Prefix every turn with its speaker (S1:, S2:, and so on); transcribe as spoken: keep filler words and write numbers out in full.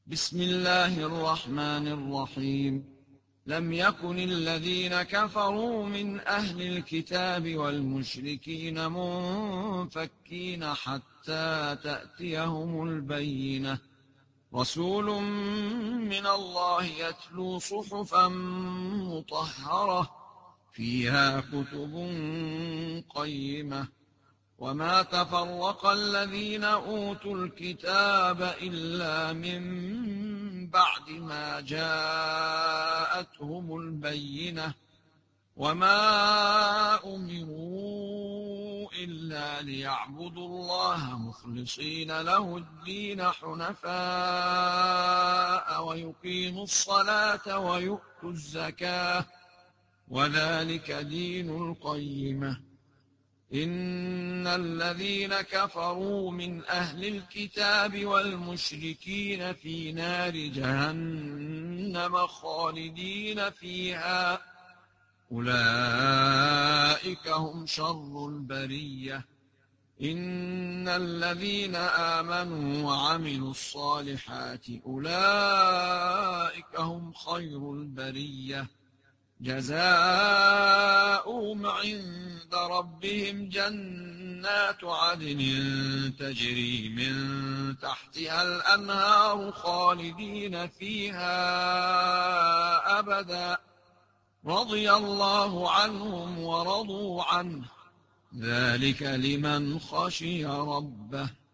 S1: بسم الله الرحمن الرحيم. لم يكن الذين كفروا من أهل الكتاب والمشركين منفكين حتى تأتيهم البينة. رسول من الله يتلو صحفا مطهرة فيها كتب قيمة. وما تفرق الذين أوتوا الكتاب إلا من بعد ما جاءتهم البينة. وما أمروا إلا ليعبدوا الله مخلصين له الدين حنفاء ويقيموا الصلاة ويؤتوا الزكاة وذلك دين القيمة. إن الذين كفروا من أهل الكتاب والمشركين في نار جهنم خالدين فيها أولئك هم شر البرية. إن الذين آمنوا وعملوا الصالحات أولئك هم خير البرية. جزاؤهم عند ربهم جنات عدن تجري من تحتها الأنهار خالدين فيها أبدا رضي الله عنهم ورضوا عنه ذلك لمن خشي ربه.